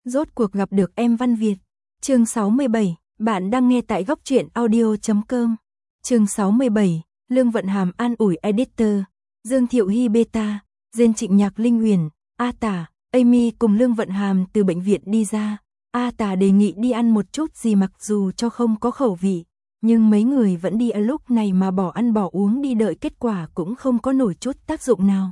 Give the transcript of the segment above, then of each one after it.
Rốt cuộc gặp được em Văn Việt. Chương 67, bạn đang nghe tại góc truyện audio.com. Chương 67, Lương Vận Hàm an ủi editor, Dương Thiệu Hy beta, Diên Trịnh Nhạc Linh Huyền, A Tả, Amy cùng Lương Vận Hàm từ bệnh viện đi ra. A Tả đề nghị đi ăn một chút gì mặc dù cho không có khẩu vị, nhưng mấy người vẫn đi ở lúc này mà bỏ ăn bỏ uống đi đợi kết quả cũng không có nổi chút tác dụng nào.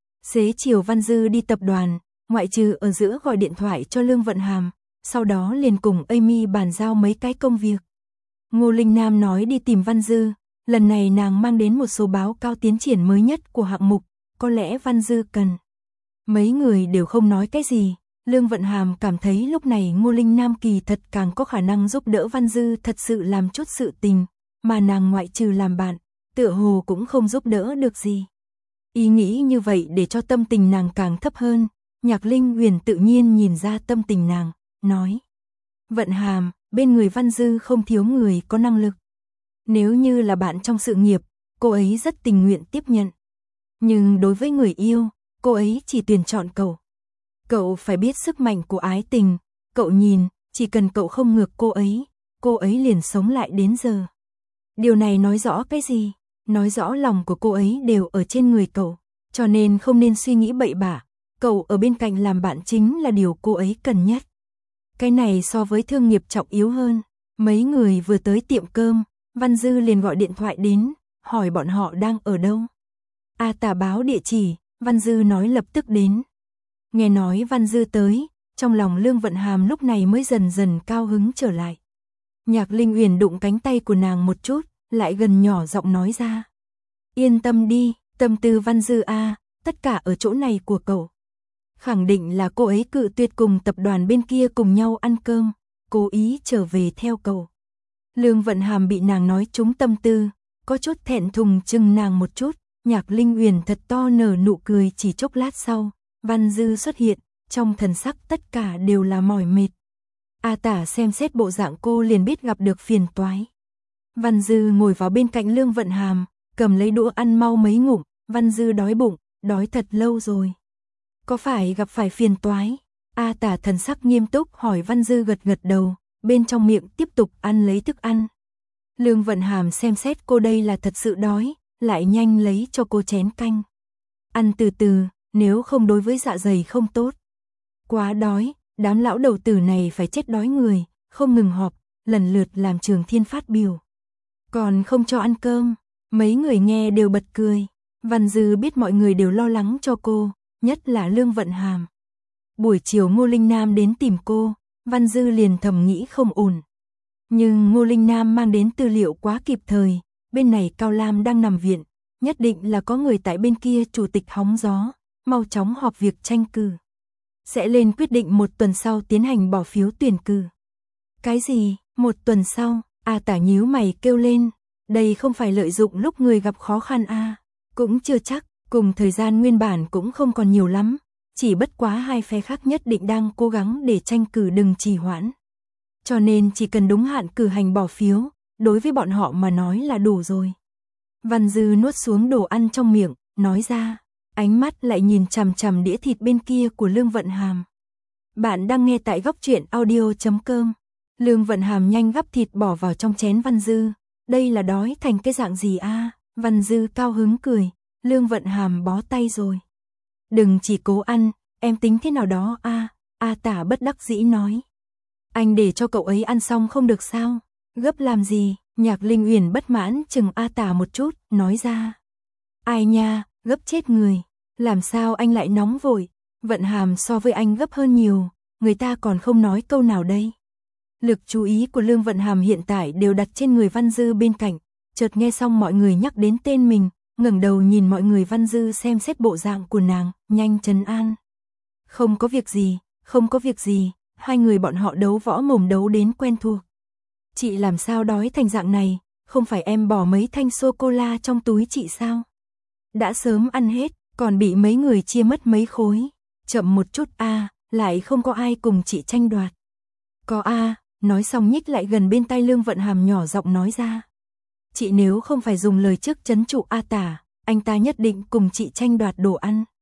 Xế chiều Văn Dư đi tập đoàn, ngoại trừ ở giữa gọi điện thoại cho Lương Vận Hàm, sau đó liền cùng Amy bàn giao mấy cái công việc. Ngô Linh Nam nói đi tìm Văn Dư, lần này nàng mang đến một số báo cáo tiến triển mới nhất của hạng mục, có lẽ Văn Dư cần. Mấy người đều không nói cái gì, Lương Vận Hàm cảm thấy lúc này Ngô Linh Nam kỳ thật càng có khả năng giúp đỡ Văn Dư thật sự làm chút sự tình, mà nàng ngoại trừ làm bạn, tựa hồ cũng không giúp đỡ được gì. Ý nghĩ như vậy để cho tâm tình nàng càng thấp hơn, Nhạc Linh Huyền tự nhiên nhìn ra tâm tình nàng, nói. Vận Hàm, bên người Văn Dư không thiếu người có năng lực. Nếu như là bạn trong sự nghiệp, cô ấy rất tình nguyện tiếp nhận. Nhưng đối với người yêu, cô ấy chỉ tuyển chọn cậu. Cậu phải biết sức mạnh của ái tình, cậu nhìn, chỉ cần cậu không ngược cô ấy liền sống lại đến giờ. Điều này nói rõ cái gì? Nói rõ lòng của cô ấy đều ở trên người cậu, cho nên không nên suy nghĩ bậy bạ, cậu ở bên cạnh làm bạn chính là điều cô ấy cần nhất. Cái này so với thương nghiệp trọng yếu hơn. Mấy người vừa tới tiệm cơm, Văn Dư liền gọi điện thoại đến, hỏi bọn họ đang ở đâu. A Tả báo địa chỉ, Văn Dư nói lập tức đến. Nghe nói Văn Dư tới, trong lòng Lương Vận Hàm lúc này mới dần dần cao hứng trở lại. Nhạc Linh Huyền đụng cánh tay của nàng một chút, lại gần nhỏ giọng nói ra. Yên tâm đi, tâm tư Văn Dư a, tất cả ở chỗ này của cậu. Khẳng định là cô ấy cự tuyệt cùng tập đoàn bên kia cùng nhau ăn cơm, cố ý trở về theo cậu. Lương Vận Hàm bị nàng nói trúng tâm tư, có chút thẹn thùng chừng nàng một chút, Nhạc Linh Huyền thật to nở nụ cười chỉ chốc lát sau, Văn Dư xuất hiện, trong thần sắc tất cả đều là mỏi mệt. A Tả xem xét bộ dạng cô liền biết gặp được phiền toái. Văn Dư ngồi vào bên cạnh Lương Vận Hàm, cầm lấy đũa ăn mau mấy ngụm, Văn Dư đói bụng, đói thật lâu rồi. Có phải gặp phải phiền toái? A Tả thần sắc nghiêm túc hỏi. Văn Dư gật gật đầu, bên trong miệng tiếp tục ăn lấy thức ăn. Lương Vận Hàm xem xét cô đây là thật sự đói, lại nhanh lấy cho cô chén canh. Ăn từ từ, nếu không đối với dạ dày không tốt. Quá đói, đám lão đầu tử này phải chết đói người, không ngừng họp, lần lượt làm Trường Thiên phát biểu. Còn không cho ăn cơm, mấy người nghe đều bật cười. Văn Dư biết mọi người đều lo lắng cho cô, nhất là Lương Vận Hàm. Buổi chiều Ngô Linh Nam đến tìm cô, Văn Dư liền thầm nghĩ không ổn. Nhưng Ngô Linh Nam mang đến tư liệu quá kịp thời, bên này Cao Lam đang nằm viện, nhất định là có người tại bên kia chủ tịch hóng gió, mau chóng họp việc tranh cử. Sẽ lên quyết định một tuần sau tiến hành bỏ phiếu tuyển cử. Cái gì? Một tuần sau? A Tả nhíu mày kêu lên, đây không phải lợi dụng lúc người gặp khó khăn a? Cũng chưa chắc, cùng thời gian nguyên bản cũng không còn nhiều lắm, chỉ bất quá hai phe khác nhất định đang cố gắng để tranh cử đừng trì hoãn. Cho nên chỉ cần đúng hạn cử hành bỏ phiếu, đối với bọn họ mà nói là đủ rồi. Văn Dư nuốt xuống đồ ăn trong miệng, nói ra, ánh mắt lại nhìn chằm chằm đĩa thịt bên kia của Lương Vận Hàm. Bạn đang nghe tại góc truyện audio.com. Lương Vận Hàm nhanh gắp thịt bỏ vào trong chén Văn Dư. Đây là đói thành cái dạng gì a? Văn Dư cao hứng cười. Lương Vận Hàm bó tay rồi. Đừng chỉ cố ăn, em tính thế nào đó a? A Tả bất đắc dĩ nói. Anh để cho cậu ấy ăn xong không được sao? Gấp làm gì? Nhạc Linh Huyền bất mãn chừng A Tả một chút, nói ra. Ai nha, gấp chết người. Làm sao anh lại nóng vội? Vận Hàm so với anh gấp hơn nhiều, người ta còn không nói câu nào đây. Lực chú ý của Lương Vận Hàm hiện tại đều đặt trên người Văn Dư bên cạnh, chợt nghe xong mọi người nhắc đến tên mình, ngẩng đầu nhìn mọi người. Văn Dư xem xét bộ dạng của nàng, nhanh trấn an. Không có việc gì, không có việc gì, hai người bọn họ đấu võ mồm đấu đến quen thuộc. Chị làm sao đói thành dạng này, không phải em bỏ mấy thanh sô-cô-la trong túi chị sao? Đã sớm ăn hết, còn bị mấy người chia mất mấy khối. Chậm một chút a, lại không có ai cùng chị tranh đoạt. Có a, nói xong nhích lại gần bên tai Lương Vận Hàm nhỏ giọng nói ra. Chị nếu không phải dùng lời trước trấn trụ A Tả, anh ta nhất định cùng chị tranh đoạt đồ ăn.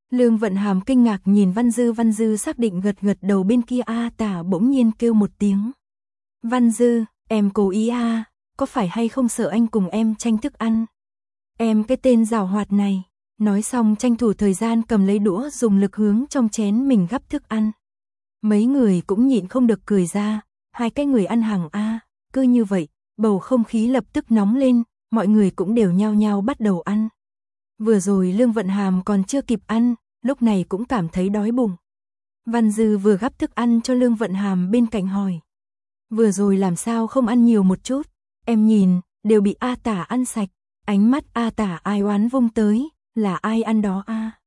Lương Vận Hàm kinh ngạc nhìn Văn Dư xác định gật gật đầu bên kia Tả bỗng nhiên kêu một tiếng. Văn Dư, em cố ý có phải hay không sợ anh cùng em tranh thức ăn? Em cái tên giảo hoạt này, nói xong tranh thủ thời gian cầm lấy đũa dùng lực hướng trong chén mình gắp thức ăn. Mấy người cũng nhịn không được cười ra, hai cái người ăn hàng cứ như vậy, bầu không khí lập tức nóng lên, mọi người cũng đều nhao nhao bắt đầu ăn. Vừa rồi Lương Vận Hàm còn chưa kịp ăn, lúc này cũng cảm thấy đói bụng. Văn Dư vừa gắp thức ăn cho Lương Vận Hàm bên cạnh hỏi. Vừa rồi làm sao không ăn nhiều một chút, em nhìn, đều bị Tả ăn sạch, ánh mắt Tả ai oán vung tới, là ai ăn đó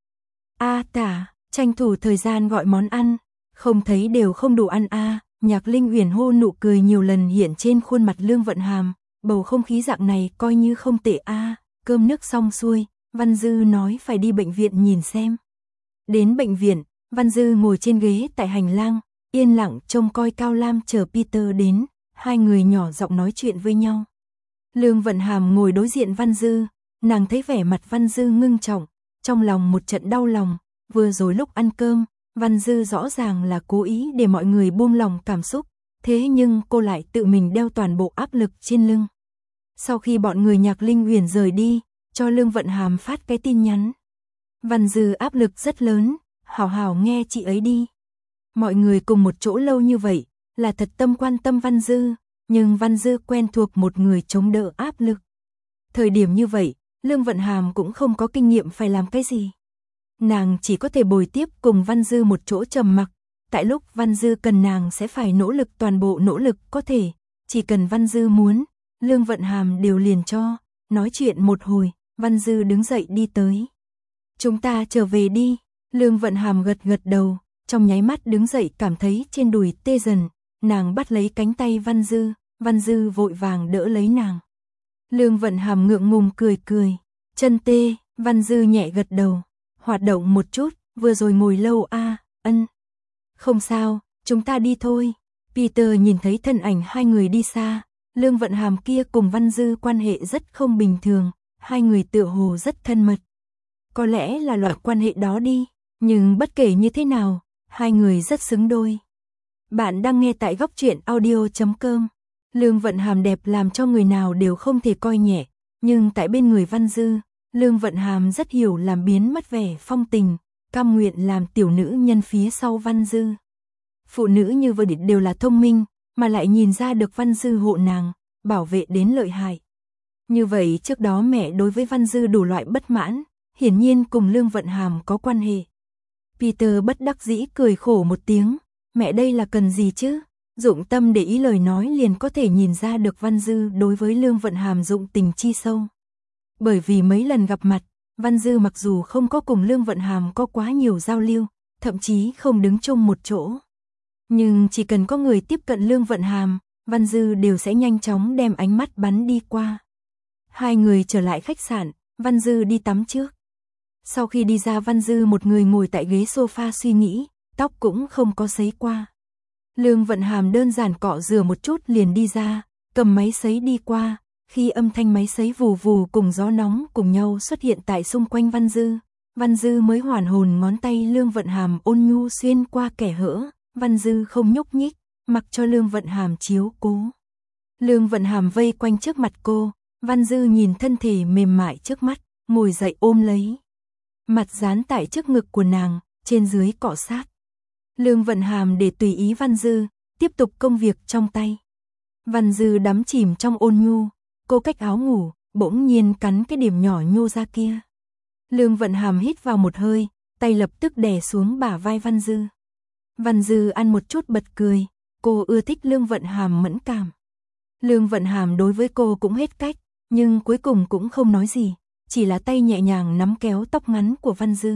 Tả, tranh thủ thời gian gọi món ăn, không thấy đều không đủ ăn Nhạc Linh Uyển hô nụ cười nhiều lần hiện trên khuôn mặt Lương Vận Hàm, bầu không khí dạng này coi như không tệ cơm nước xong xuôi, Văn Dư nói phải đi bệnh viện nhìn xem. Đến bệnh viện, Văn Dư ngồi trên ghế tại hành lang, yên lặng trông coi Cao Lam chờ Peter đến, hai người nhỏ giọng nói chuyện với nhau. Lương Vận Hàm ngồi đối diện Văn Dư, nàng thấy vẻ mặt Văn Dư ngưng trọng, trong lòng một trận đau lòng, vừa rồi lúc ăn cơm, Văn Dư rõ ràng là cố ý để mọi người buông lòng cảm xúc, thế nhưng cô lại tự mình đeo toàn bộ áp lực trên lưng. Sau khi bọn người Nhạc Linh Uyển rời đi, cho Lương Vận Hàm phát cái tin nhắn. Văn Dư áp lực rất lớn, hảo hảo nghe chị ấy đi. Mọi người cùng một chỗ lâu như vậy, là thật tâm quan tâm Văn Dư, nhưng Văn Dư quen thuộc một người chống đỡ áp lực. Thời điểm như vậy, Lương Vận Hàm cũng không có kinh nghiệm phải làm cái gì. Nàng chỉ có thể bồi tiếp cùng Văn Dư một chỗ trầm mặc, tại lúc Văn Dư cần nàng sẽ phải nỗ lực toàn bộ nỗ lực có thể, chỉ cần Văn Dư muốn, Lương Vận Hàm đều liền cho. Nói chuyện một hồi, Văn Dư đứng dậy đi tới. Chúng ta trở về đi, Lương Vận Hàm gật gật đầu, trong nháy mắt đứng dậy cảm thấy trên đùi tê dần, nàng bắt lấy cánh tay Văn Dư vội vàng đỡ lấy nàng. Lương Vận Hàm ngượng ngùng cười cười, chân tê, Văn Dư nhẹ gật đầu, hoạt động một chút, vừa rồi ngồi lâu ân. Không sao, chúng ta đi thôi. Peter nhìn thấy thân ảnh hai người đi xa, Lương Vận Hàm kia cùng Văn Dư quan hệ rất không bình thường, hai người tựa hồ rất thân mật. Có lẽ là loại quan hệ đó đi, nhưng bất kể như thế nào, hai người rất xứng đôi. Bạn đang nghe tại góc truyện audio.com. Lương Vận Hàm đẹp làm cho người nào đều không thể coi nhẹ, nhưng tại bên người Văn Dư, Lương Vận Hàm rất hiểu làm biến mất vẻ phong tình, cam nguyện làm tiểu nữ nhân phía sau Văn Dư. Phụ nữ như vậy đều là thông minh, mà lại nhìn ra được Văn Dư hộ nàng, bảo vệ đến lợi hại. Như vậy trước đó mẹ đối với Văn Dư đủ loại bất mãn, hiển nhiên cùng Lương Vận Hàm có quan hệ. Peter bất đắc dĩ cười khổ một tiếng, mẹ đây là cần gì chứ? Dụng tâm để ý lời nói liền có thể nhìn ra được Văn Dư đối với Lương Vận Hàm dụng tình chi sâu. Bởi vì mấy lần gặp mặt, Văn Dư mặc dù không có cùng Lương Vận Hàm có quá nhiều giao lưu, thậm chí không đứng chung một chỗ. Nhưng chỉ cần có người tiếp cận Lương Vận Hàm, Văn Dư đều sẽ nhanh chóng đem ánh mắt bắn đi qua. Hai người trở lại khách sạn, Văn Dư đi tắm trước. Sau khi đi ra Văn Dư một người ngồi tại ghế sofa suy nghĩ, tóc cũng không có sấy qua. Lương Vận Hàm đơn giản cọ rửa một chút liền đi ra, cầm máy sấy đi qua, khi âm thanh máy sấy vù vù cùng gió nóng cùng nhau xuất hiện tại xung quanh Văn Dư mới hoàn hồn, ngón tay Lương Vận Hàm ôn nhu xuyên qua kẻ hở, Văn Dư không nhúc nhích, mặc cho Lương Vận Hàm chiếu cố. Lương Vận Hàm vây quanh trước mặt cô, Văn Dư nhìn thân thể mềm mại trước mắt, ngồi dậy ôm lấy. Mặt dán tại trước ngực của nàng, trên dưới cọ sát. Lương Vận Hàm để tùy ý Văn Dư, tiếp tục công việc trong tay. Văn Dư đắm chìm trong ôn nhu, cô cách áo ngủ, bỗng nhiên cắn cái điểm nhỏ nhô ra kia. Lương Vận Hàm hít vào một hơi, tay lập tức đè xuống bả vai Văn Dư. Văn Dư ăn một chút bật cười, cô ưa thích Lương Vận Hàm mẫn cảm. Lương Vận Hàm đối với cô cũng hết cách, nhưng cuối cùng cũng không nói gì, chỉ là tay nhẹ nhàng nắm kéo tóc ngắn của Văn Dư.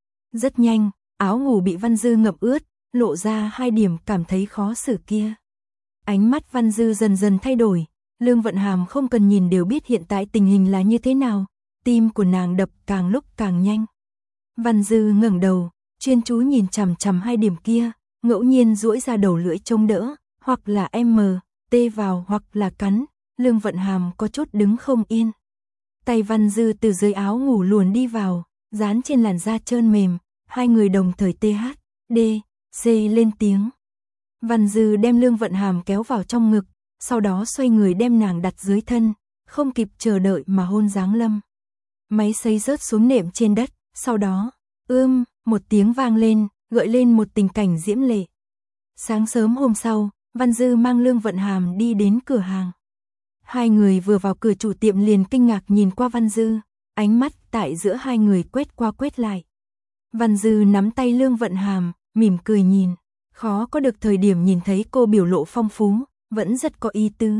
Rất nhanh, áo ngủ bị Văn Dư ngậm ướt, lộ ra hai điểm cảm thấy khó xử kia. Ánh mắt Văn Dư dần dần thay đổi, Lương Vận Hàm không cần nhìn đều biết hiện tại tình hình là như thế nào, tim của nàng đập càng lúc càng nhanh. Văn Dư ngẩng đầu, chuyên chú nhìn chằm chằm hai điểm kia, ngẫu nhiên duỗi ra đầu lưỡi chống đỡ, hoặc là tê vào hoặc là cắn, Lương Vận Hàm có chút đứng không yên. Tay Văn Dư từ dưới áo ngủ luồn đi vào, dán trên làn da trơn mềm, Hai người đồng thời THD, C lên tiếng. Văn Dư đem Lương Vận Hàm kéo vào trong ngực, sau đó xoay người đem nàng đặt dưới thân, không kịp chờ đợi mà hôn giáng lâm. Máy sấy rớt xuống nệm trên đất, sau đó, một tiếng vang lên, gợi lên một tình cảnh diễm lệ. Sáng sớm hôm sau, Văn Dư mang Lương Vận Hàm đi đến cửa hàng. Hai người vừa vào cửa, chủ tiệm liền kinh ngạc nhìn qua Văn Dư, ánh mắt tại giữa hai người quét qua quét lại. Văn Dư nắm tay Lương Vận Hàm, mỉm cười nhìn, khó có được thời điểm nhìn thấy cô biểu lộ phong phú, vẫn rất có ý tứ.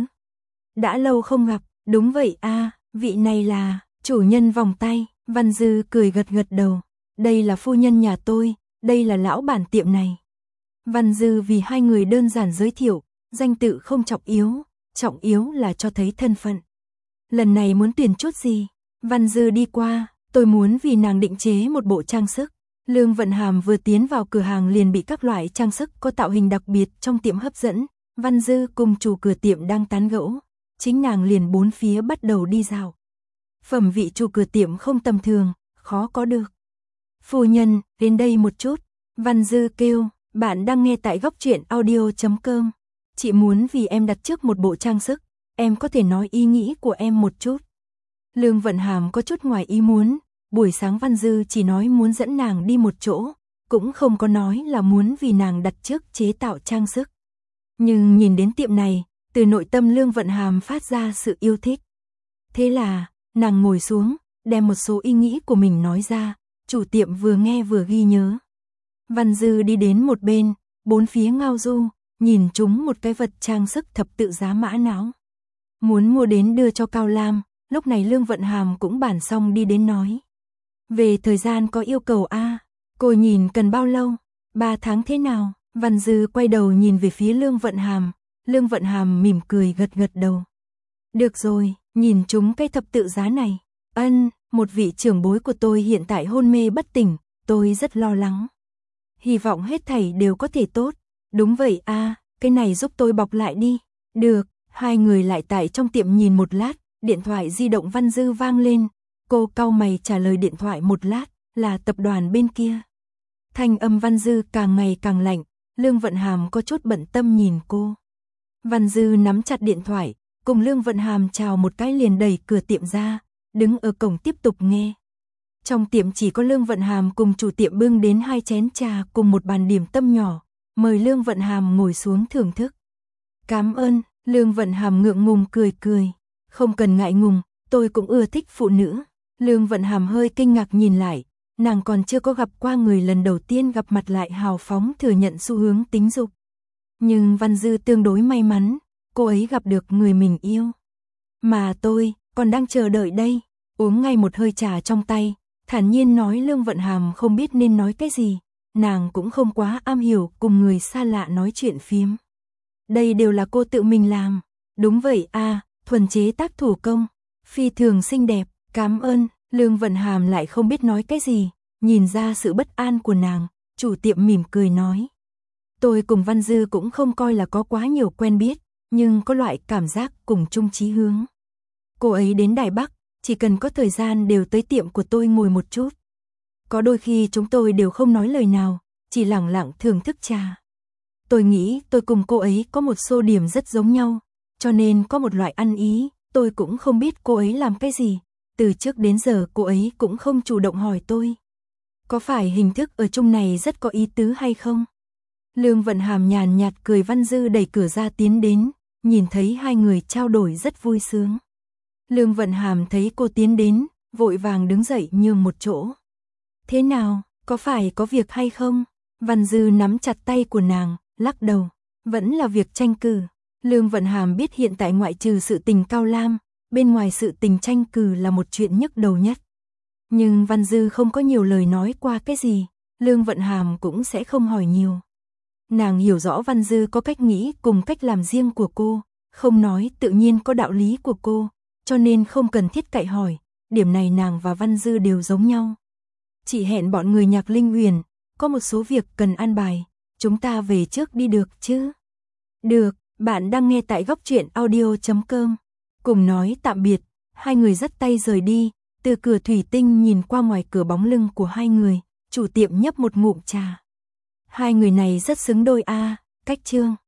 Đã lâu không gặp, đúng vậy a, vị này là chủ nhân vòng tay. Văn Dư cười gật gật đầu, đây là phu nhân nhà tôi, đây là lão bản tiệm này. Văn Dư vì hai người đơn giản giới thiệu, danh tự không trọng yếu là cho thấy thân phận. Lần này muốn tuyển chút gì? Văn Dư đi qua, tôi muốn vì nàng định chế một bộ trang sức. Lương Vận Hàm vừa tiến vào cửa hàng liền bị các loại trang sức có tạo hình đặc biệt trong tiệm hấp dẫn. Văn Dư cùng chủ cửa tiệm đang tán gẫu, chính nàng liền bốn phía bắt đầu đi dạo. Phẩm vị chủ cửa tiệm không tầm thường, khó có được. Phu nhân, đến đây một chút. Văn Dư kêu, bạn đang nghe tại góc truyện audio.com. Chị muốn vì em đặt trước một bộ trang sức, em có thể nói ý nghĩ của em một chút. Lương Vận Hàm có chút ngoài ý muốn, buổi sáng Văn Dư chỉ nói muốn dẫn nàng đi một chỗ, cũng không có nói là muốn vì nàng đặt trước chế tạo trang sức. Nhưng nhìn đến tiệm này, từ nội tâm Lương Vận Hàm phát ra sự yêu thích. Thế là, nàng ngồi xuống, đem một số ý nghĩ của mình nói ra, chủ tiệm vừa nghe vừa ghi nhớ. Văn Dư đi đến một bên, bốn phía ngao du, nhìn chúng một cái vật trang sức thập tự giá mã não. Muốn mua đến đưa cho Cao Lam, lúc này Lương Vận Hàm cũng bàn xong đi đến nói. Về thời gian có yêu cầu a, cô nhìn cần bao lâu? 3 tháng thế nào? Văn Dư quay đầu nhìn về phía Lương Vận Hàm mỉm cười gật gật đầu. Được rồi, nhìn chúng cái thập tự giá này. Một vị trưởng bối của tôi hiện tại hôn mê bất tỉnh, tôi rất lo lắng. Hy vọng hết thảy đều có thể tốt. Đúng vậy a, cái này giúp tôi bọc lại đi. Được, hai người lại tại trong tiệm nhìn một lát, điện thoại di động Văn Dư vang lên. Cô cau mày trả lời điện thoại một lát, là tập đoàn bên kia. Thanh âm Văn Dư càng ngày càng lạnh, Lương Vận Hàm có chút bận tâm nhìn cô. Văn Dư nắm chặt điện thoại, cùng Lương Vận Hàm chào một cái liền đẩy cửa tiệm ra, đứng ở cổng tiếp tục nghe. Trong tiệm chỉ có Lương Vận Hàm cùng chủ tiệm bưng đến 2 chén trà cùng một bàn điểm tâm nhỏ, mời Lương Vận Hàm ngồi xuống thưởng thức. Cảm ơn, Lương Vận Hàm ngượng ngùng cười cười. Không cần ngại ngùng, tôi cũng ưa thích phụ nữ. Lương Vận Hàm hơi kinh ngạc nhìn lại, nàng còn chưa có gặp qua người lần đầu tiên gặp mặt lại hào phóng thừa nhận xu hướng tính dục. Nhưng Văn Dư tương đối may mắn, cô ấy gặp được người mình yêu. Mà tôi, còn đang chờ đợi đây. Uống ngay một hơi trà trong tay, thản nhiên nói. Lương Vận Hàm không biết nên nói cái gì, nàng cũng không quá am hiểu cùng người xa lạ nói chuyện phiếm. Đây đều là cô tự mình làm. Đúng vậy a, thuần chế tác thủ công, phi thường xinh đẹp, cảm ơn. Lương Vận Hàm lại không biết nói cái gì, nhìn ra sự bất an của nàng, chủ tiệm mỉm cười nói. Tôi cùng Văn Dư cũng không coi là có quá nhiều quen biết, nhưng có loại cảm giác cùng chung chí hướng. Cô ấy đến Đài Bắc, chỉ cần có thời gian đều tới tiệm của tôi ngồi một chút. Có đôi khi chúng tôi đều không nói lời nào, chỉ lặng lặng thưởng thức trà. Tôi nghĩ tôi cùng cô ấy có một số điểm rất giống nhau, cho nên có một loại ăn ý. Tôi cũng không biết cô ấy làm cái gì, từ trước đến giờ cô ấy cũng không chủ động hỏi tôi. Có phải hình thức ở chung này rất có ý tứ hay không? Lương Vận Hàm nhàn nhạt cười. Văn Dư đẩy cửa ra tiến đến, nhìn thấy hai người trao đổi rất vui sướng. Lương Vận Hàm thấy cô tiến đến, vội vàng đứng dậy nhường một chỗ. Thế nào, có phải có việc hay không? Văn Dư nắm chặt tay của nàng, lắc đầu. Vẫn là việc tranh cử. Lương Vận Hàm biết hiện tại ngoại trừ sự tình Cao Lam, bên ngoài sự tình tranh cử là một chuyện nhức đầu nhất. Nhưng Văn Dư không có nhiều lời nói qua cái gì, Lương Vận Hàm cũng sẽ không hỏi nhiều. Nàng hiểu rõ Văn Dư có cách nghĩ cùng cách làm riêng của cô, không nói tự nhiên có đạo lý của cô, cho nên không cần thiết cậy hỏi, điểm này nàng và Văn Dư đều giống nhau. Chỉ hẹn bọn người Nhạc Linh Huyền, có một số việc cần an bài, chúng ta về trước đi được chứ? Được, bạn đang nghe tại góc truyện audio.com. Cùng nói tạm biệt, hai người dắt tay rời đi, từ cửa thủy tinh nhìn qua ngoài cửa bóng lưng của hai người, chủ tiệm nhấp một ngụm trà. Hai người này rất xứng đôi a, cách Trương